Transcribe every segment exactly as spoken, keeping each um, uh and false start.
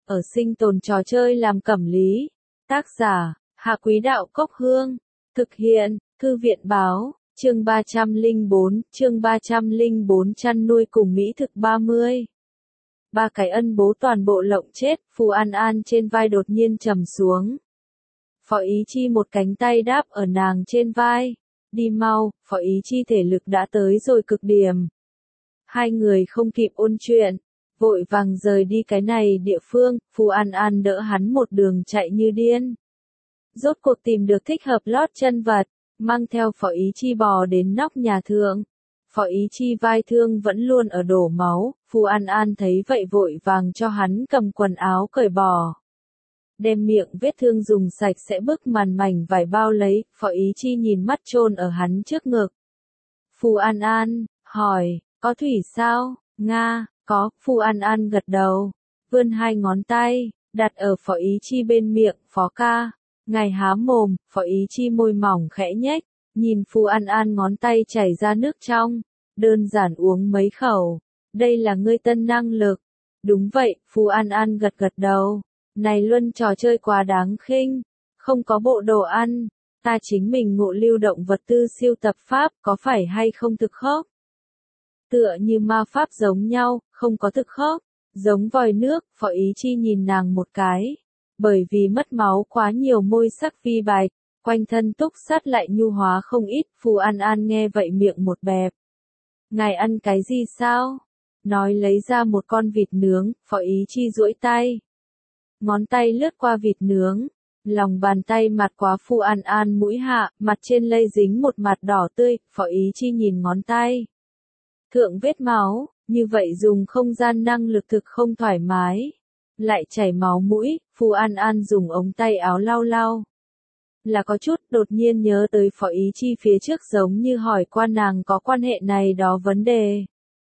ở sinh tồn trò chơi làm cẩm lý. Tác giả, Hạ Quý Đạo Cốc Hương. Thực hiện, Thư viện Báo, chương ba trăm lẻ bốn, chương ba trăm lẻ bốn chăn nuôi cùng mỹ thực ba mươi. Ba cái ân bố toàn bộ lộng chết, Phù An An trên vai đột nhiên trầm xuống. Phó Ý Chi một cánh tay đáp ở nàng trên vai. Đi mau, Phó Ý Chi thể lực đã tới rồi cực điểm. Hai người không kịp ôn chuyện, vội vàng rời đi cái này địa phương, Phù An An đỡ hắn một đường chạy như điên. Rốt cuộc tìm được thích hợp lót chân vật, mang theo Phó Ý Chi bò đến nóc nhà thượng. Phó Ý Chi vai thương vẫn luôn ở đổ máu, Phù An An thấy vậy vội vàng cho hắn cầm quần áo cởi bỏ. Đem miệng vết thương dùng sạch sẽ bức màn mảnh vải bao lấy, Phó Ý Chi nhìn mắt chôn ở hắn trước ngực. Phù An An, hỏi, có thủy sao? Nga, có, Phù An An gật đầu, vươn hai ngón tay, đặt ở Phó Ý Chi bên miệng, Phó ca. Ngài há mồm, Phó Ý Chi môi mỏng khẽ nhếch, nhìn Phù An An ngón tay chảy ra nước trong, đơn giản uống mấy khẩu. Đây là ngươi tân năng lực. Đúng vậy, Phù An An gật gật đầu. Này luân trò chơi quá đáng khinh, không có bộ đồ ăn, ta chính mình ngộ lưu động vật tư siêu tập pháp, có phải hay không thực khốc? Tựa như ma pháp giống nhau, không có thực khốc, giống vòi nước, Phó Ý Chi nhìn nàng một cái. Bởi vì mất máu quá nhiều môi sắc phi bạch, quanh thân túc sắt lại nhu hóa không ít, Phù An An nghe vậy miệng một bẹp. Ngài ăn cái gì sao? Nói lấy ra một con vịt nướng, Phó Ý Chi duỗi tay. Ngón tay lướt qua vịt nướng, lòng bàn tay mặt quá Phù An An mũi hạ, mặt trên lây dính một mặt đỏ tươi, Phó Ý Chi nhìn ngón tay. Thượng vết máu, như vậy dùng không gian năng lực thực không thoải mái. Lại chảy máu mũi, Phù An An dùng ống tay áo lau lau. Là có chút đột nhiên nhớ tới Phó Ý Chi phía trước giống như hỏi qua nàng có quan hệ này đó vấn đề.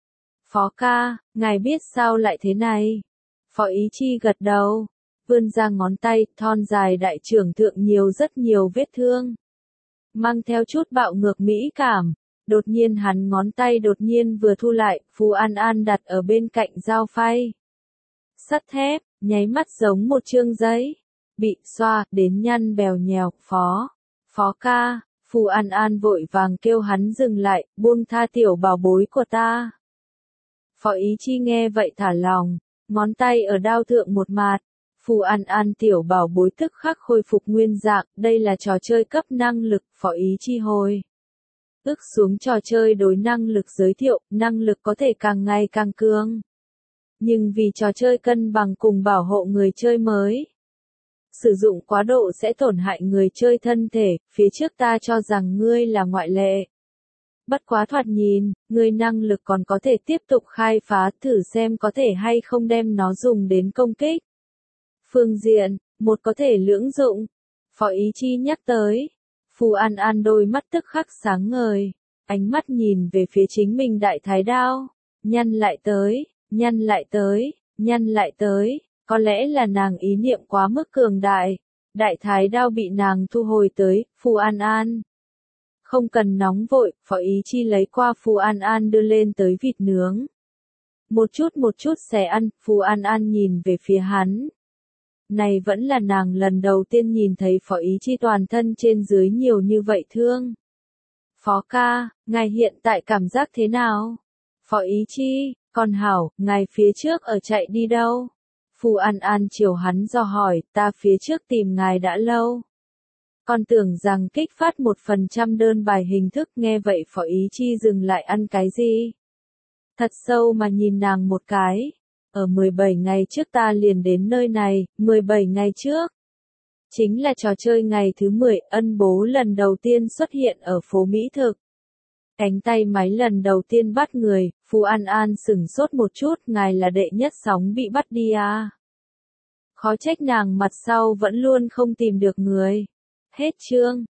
Phó ca, ngài biết sao lại thế này? Phó Ý Chi gật đầu, vươn ra ngón tay, thon dài đại trưởng thượng nhiều rất nhiều vết thương. Mang theo chút bạo ngược mỹ cảm, đột nhiên hắn ngón tay đột nhiên vừa thu lại, Phù An An đặt ở bên cạnh dao phay. Sắt thép, nháy mắt giống một chương giấy, bị xoa, đến nhăn bèo nhèo, phó, phó ca, Phù An An vội vàng kêu hắn dừng lại, buông tha tiểu bảo bối của ta. Phó Ý Chi nghe vậy thả lòng, ngón tay ở đao thượng một mạt, Phù An An tiểu bảo bối tức khắc khôi phục nguyên dạng, đây là trò chơi cấp năng lực, Phó Ý Chi hồi. Ước xuống trò chơi đối năng lực giới thiệu, năng lực có thể càng ngày càng cường. Nhưng vì trò chơi cân bằng cùng bảo hộ người chơi mới. Sử dụng quá độ sẽ tổn hại người chơi thân thể, phía trước ta cho rằng ngươi là ngoại lệ. Bất quá thoạt nhìn, ngươi năng lực còn có thể tiếp tục khai phá, thử xem có thể hay không đem nó dùng đến công kích. Phương diện, một có thể lưỡng dụng. Phó Ý Chi nhắc tới. Phù An An đôi mắt tức khắc sáng ngời, ánh mắt nhìn về phía chính mình đại thái đao, nhăn lại tới. Nhăn lại tới, nhăn lại tới, có lẽ là nàng ý niệm quá mức cường đại. Đại thái đao bị nàng thu hồi tới, Phù An An. Không cần nóng vội, Phó Ý Chi lấy qua Phù An An đưa lên tới vịt nướng. Một chút một chút xẻ ăn, Phù An An nhìn về phía hắn. Này vẫn là nàng lần đầu tiên nhìn thấy Phó Ý Chi toàn thân trên dưới nhiều như vậy thương. Phó ca, ngài hiện tại cảm giác thế nào? Phó Ý Chi. Còn hảo, ngài phía trước ở chạy đi đâu? Phù An An chiều hắn do hỏi, ta phía trước tìm ngài đã lâu. Còn tưởng rằng kích phát một phần trăm đơn bài hình thức, nghe vậy Phó Ý Chi dừng lại ăn cái gì? Thật sâu mà nhìn nàng một cái. Ở mười bảy ngày trước ta liền đến nơi này, mười bảy ngày trước. Chính là trò chơi ngày thứ mười, ân bố lần đầu tiên xuất hiện ở phố Mỹ Thực. Cánh tay máy lần đầu tiên bắt người, Phù An An sửng sốt một chút, ngài là đệ nhất sóng bị bắt đi à. Khó trách nàng mặt sau vẫn luôn không tìm được người. Hết chương.